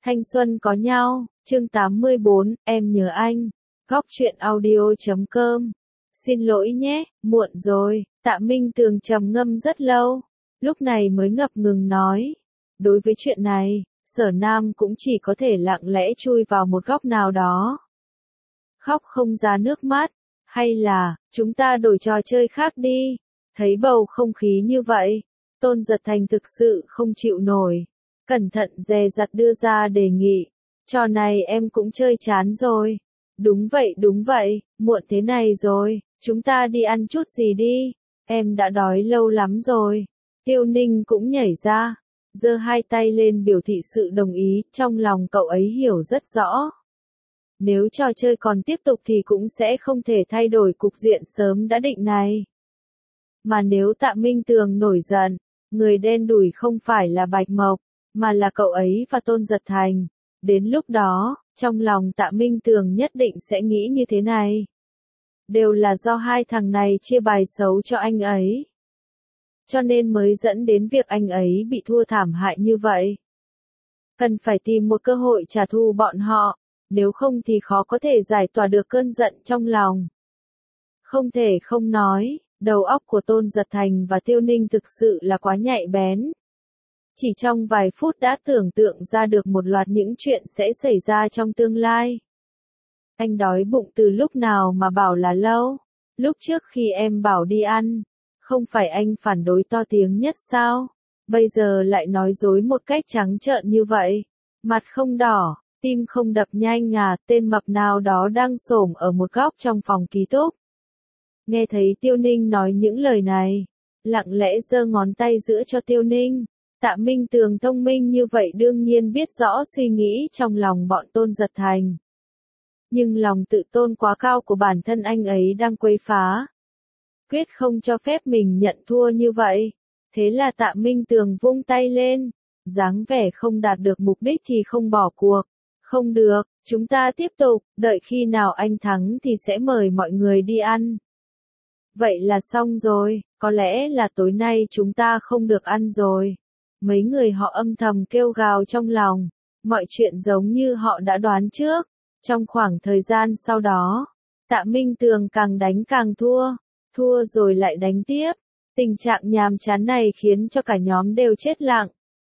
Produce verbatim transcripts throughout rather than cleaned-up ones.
Thanh xuân có nhau, chương tám mươi bốn, em nhớ anh. Góc truyện audio chấm com. Xin lỗi nhé, muộn rồi. Tạ Minh Tường trầm ngâm rất lâu, lúc này mới ngập ngừng nói. Đối với chuyện này, Sở Nam cũng chỉ có thể lặng lẽ chui vào một góc nào đó. Khóc không ra nước mắt, hay là, chúng ta đổi trò chơi khác đi. Thấy bầu không khí như vậy, Tôn Giật Thành thực sự không chịu nổi. Cẩn thận dè dặt đưa ra đề nghị. Trò này em cũng chơi chán rồi. Đúng vậy đúng vậy, muộn thế này rồi, chúng ta đi ăn chút gì đi. Em đã đói lâu lắm rồi. Tiêu Ninh cũng nhảy ra, giơ hai tay lên biểu thị sự đồng ý, trong lòng cậu ấy hiểu rất rõ. Nếu trò chơi còn tiếp tục thì cũng sẽ không thể thay đổi cục diện sớm đã định này. Mà nếu Tạ Minh Tường nổi giận, người đen đủi không phải là Bạch Mộc, mà là cậu ấy và Tôn Giật Thành. Đến lúc đó, trong lòng Tạ Minh Tường nhất định sẽ nghĩ như thế này. Đều là do hai thằng này chia bài xấu cho anh ấy. Cho nên mới dẫn đến việc anh ấy bị thua thảm hại như vậy. Cần phải tìm một cơ hội trả thù bọn họ, nếu không thì khó có thể giải tỏa được cơn giận trong lòng. Không thể không nói, đầu óc của Tôn Giật Thành và Tiêu Ninh thực sự là quá nhạy bén. Chỉ trong vài phút đã tưởng tượng ra được một loạt những chuyện sẽ xảy ra trong tương lai. Anh đói bụng từ lúc nào mà bảo là lâu? Lúc trước khi em bảo đi ăn, không phải anh phản đối to tiếng nhất sao? Bây giờ lại nói dối một cách trắng trợn như vậy. Mặt không đỏ, tim không đập nhanh à, tên mập nào đó đang xổm ở một góc trong phòng ký túc. Nghe thấy Tiêu Ninh nói những lời này, lặng lẽ giơ ngón tay giữa cho Tiêu Ninh. Tạ Minh Tường thông minh như vậy đương nhiên biết rõ suy nghĩ trong lòng bọn Tôn Giật Thành. Nhưng lòng tự tôn quá cao của bản thân anh ấy đang quấy phá. Quyết không cho phép mình nhận thua như vậy. Thế là Tạ Minh Tường vung tay lên. Dáng vẻ không đạt được mục đích thì không bỏ cuộc. Không được, chúng ta tiếp tục, đợi khi nào anh thắng thì sẽ mời mọi người đi ăn. Vậy là xong rồi, có lẽ là tối nay chúng ta không được ăn rồi. Mấy người họ âm thầm kêu gào trong lòng, mọi chuyện giống như họ đã đoán trước. Trong khoảng thời gian sau đó, Tạ Minh Tường càng đánh càng thua, thua rồi lại đánh tiếp. Tình trạng nhàm chán này khiến cho cả nhóm đều chết lặng.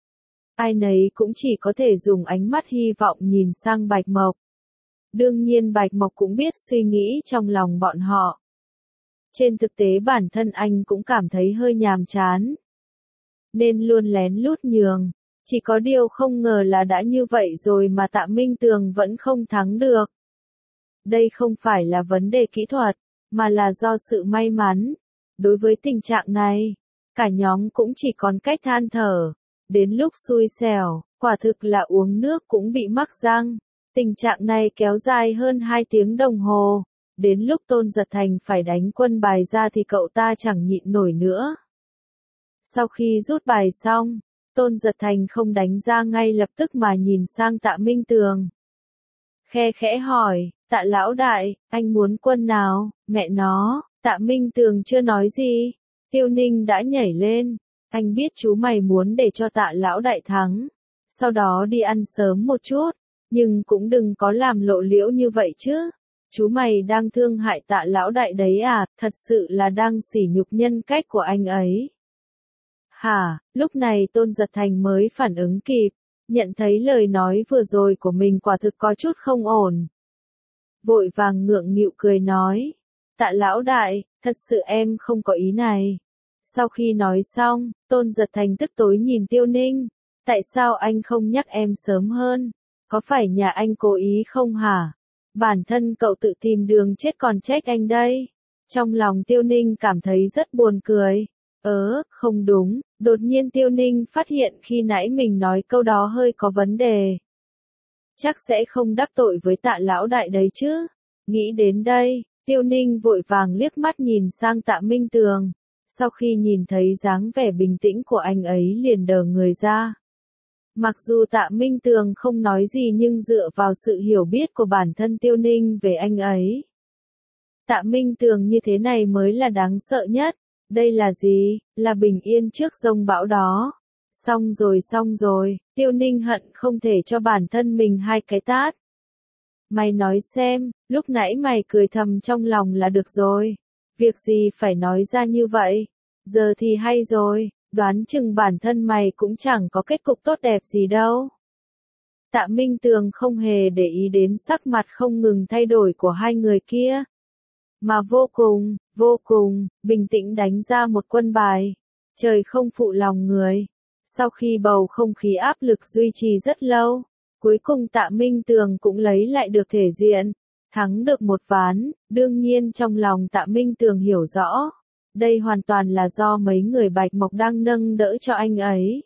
Ai nấy cũng chỉ có thể dùng ánh mắt hy vọng nhìn sang Bạch Mộc. Đương nhiên Bạch Mộc cũng biết suy nghĩ trong lòng bọn họ. Trên thực tế bản thân anh cũng cảm thấy hơi nhàm chán, nên luôn lén lút nhường. Chỉ có điều không ngờ là đã như vậy rồi mà Tạ Minh Tường vẫn không thắng được. Đây không phải là vấn đề kỹ thuật, mà là do sự may mắn. Đối với tình trạng này, cả nhóm cũng chỉ còn cách than thở. Đến lúc xui xẻo, quả thực là uống nước cũng bị mắc răng. Tình trạng này kéo dài hơn hai tiếng đồng hồ. Đến lúc Tôn Giật Thành phải đánh quân bài ra thì cậu ta chẳng nhịn nổi nữa. Sau khi rút bài xong, Tôn Giật Thành không đánh ra ngay lập tức mà nhìn sang Tạ Minh Tường. Khe khẽ hỏi, Tạ lão đại, anh muốn quân nào? Mẹ nó, Tạ Minh Tường chưa nói gì. Tiêu Ninh đã nhảy lên. Anh biết chú mày muốn để cho Tạ lão đại thắng. Sau đó đi ăn sớm một chút. Nhưng cũng đừng có làm lộ liễu như vậy chứ. Chú mày đang thương hại Tạ lão đại đấy à, thật sự là đang sỉ nhục nhân cách của anh ấy. Hả, lúc này Tôn Giật Thành mới phản ứng kịp, nhận thấy lời nói vừa rồi của mình quả thực có chút không ổn. Vội vàng ngượng nghịu cười nói, Tạ lão đại, thật sự em không có ý này. Sau khi nói xong, Tôn Giật Thành tức tối nhìn Tiêu Ninh, tại sao anh không nhắc em sớm hơn, có phải nhà anh cố ý không hả? Bản thân cậu tự tìm đường chết còn trách anh đây. Trong lòng Tiêu Ninh cảm thấy rất buồn cười. Ớ, không đúng, đột nhiên Tiêu Ninh phát hiện khi nãy mình nói câu đó hơi có vấn đề. Chắc sẽ không đắc tội với Tạ lão đại đấy chứ. Nghĩ đến đây, Tiêu Ninh vội vàng liếc mắt nhìn sang Tạ Minh Tường. Sau khi nhìn thấy dáng vẻ bình tĩnh của anh ấy liền đờ người ra. Mặc dù Tạ Minh Tường không nói gì nhưng dựa vào sự hiểu biết của bản thân Tiêu Ninh về anh ấy. Tạ Minh Tường như thế này mới là đáng sợ nhất. Đây là gì? Là bình yên trước giông bão đó. Xong rồi xong rồi, Tiêu Ninh hận không thể cho bản thân mình hai cái tát. Mày nói xem, lúc nãy mày cười thầm trong lòng là được rồi. Việc gì phải nói ra như vậy? Giờ thì hay rồi, đoán chừng bản thân mày cũng chẳng có kết cục tốt đẹp gì đâu. Tạ Minh Tường không hề để ý đến sắc mặt không ngừng thay đổi của hai người kia. Mà vô cùng, vô cùng, bình tĩnh đánh ra một quân bài. Trời không phụ lòng người. Sau khi bầu không khí áp lực duy trì rất lâu, cuối cùng Tạ Minh Tường cũng lấy lại được thể diện, thắng được một ván. Đương nhiên trong lòng Tạ Minh Tường hiểu rõ, đây hoàn toàn là do mấy người Bạch Mộc đang nâng đỡ cho anh ấy.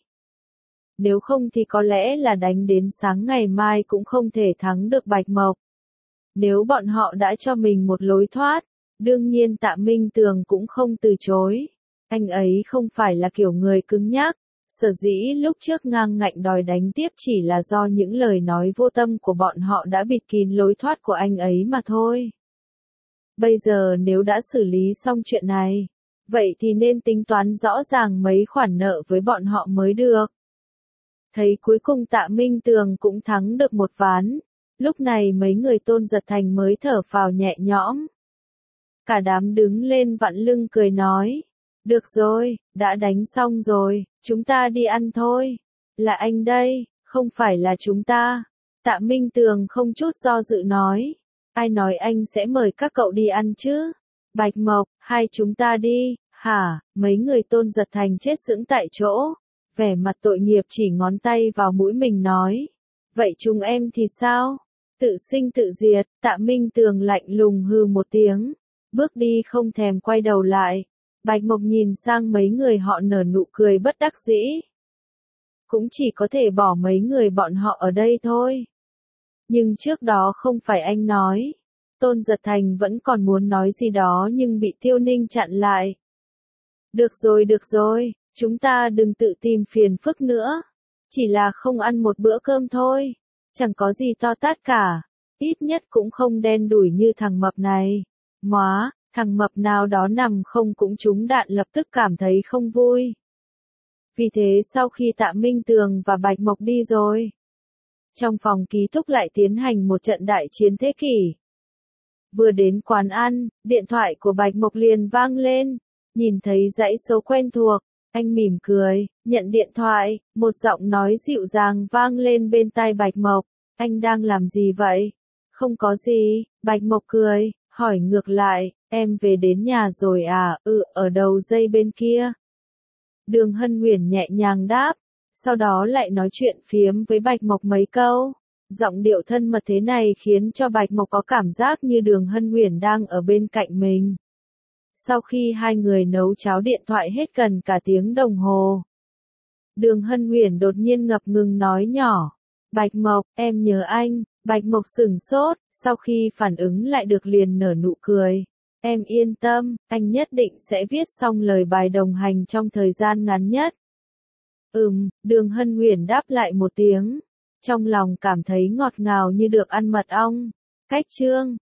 Nếu không thì có lẽ là đánh đến sáng ngày mai cũng không thể thắng được Bạch Mộc. Nếu bọn họ đã cho mình một lối thoát, đương nhiên Tạ Minh Tường cũng không từ chối. Anh ấy không phải là kiểu người cứng nhắc, sở dĩ lúc trước ngang ngạnh đòi đánh tiếp chỉ là do những lời nói vô tâm của bọn họ đã bịt kín lối thoát của anh ấy mà thôi. Bây giờ nếu đã xử lý xong chuyện này, vậy thì nên tính toán rõ ràng mấy khoản nợ với bọn họ mới được. Thấy cuối cùng Tạ Minh Tường cũng thắng được một ván, lúc này mấy người Tôn Giật Thành mới thở phào nhẹ nhõm. Cả đám đứng lên vặn lưng cười nói, được rồi, đã đánh xong rồi, chúng ta đi ăn thôi. Là anh đây, không phải là chúng ta. Tạ Minh Tường không chút do dự nói, ai nói anh sẽ mời các cậu đi ăn chứ? Bạch Mộc, hai chúng ta đi, hả? Mấy người Tôn Giật Thành chết sững tại chỗ, vẻ mặt tội nghiệp chỉ ngón tay vào mũi mình nói, vậy chúng em thì sao? Tự sinh tự diệt. Tạ Minh Tường lạnh lùng hừ một tiếng, bước đi không thèm quay đầu lại. Bạch Mộc nhìn sang mấy người họ nở nụ cười bất đắc dĩ. Cũng chỉ có thể bỏ mấy người bọn họ ở đây thôi. Nhưng trước đó không phải anh nói. Tôn Giật Thành vẫn còn muốn nói gì đó nhưng bị Tiêu Ninh chặn lại. Được rồi được rồi, chúng ta đừng tự tìm phiền phức nữa. Chỉ là không ăn một bữa cơm thôi. Chẳng có gì to tát cả. Ít nhất cũng không đen đủi như thằng mập này. Móa, thằng mập nào đó nằm không cũng trúng đạn lập tức cảm thấy không vui. Vì thế sau khi Tạ Minh Tường và Bạch Mộc đi rồi, trong phòng ký túc lại tiến hành một trận đại chiến thế kỷ. Vừa đến quán ăn, điện thoại của Bạch Mộc liền vang lên. Nhìn thấy dãy số quen thuộc, anh mỉm cười, nhận điện thoại, một giọng nói dịu dàng vang lên bên tai Bạch Mộc. Anh đang làm gì vậy? Không có gì, Bạch Mộc cười, hỏi ngược lại, em về đến nhà rồi à? Ừ, ở đầu dây bên kia. Đường Hân Huyền nhẹ nhàng đáp, sau đó lại nói chuyện phiếm với Bạch Mộc mấy câu. Giọng điệu thân mật thế này khiến cho Bạch Mộc có cảm giác như Đường Hân Huyền đang ở bên cạnh mình. Sau khi hai người nấu cháo điện thoại hết gần cả tiếng đồng hồ, Đường Hân Huyền đột nhiên ngập ngừng nói nhỏ, Bạch Mộc, em nhớ anh. Bạch Mộc sửng sốt, sau khi phản ứng lại được liền nở nụ cười. Em yên tâm, anh nhất định sẽ viết xong lời bài đồng hành trong thời gian ngắn nhất. Ừm, Đường Hân Huyền đáp lại một tiếng. Trong lòng cảm thấy ngọt ngào như được ăn mật ong. Cách chương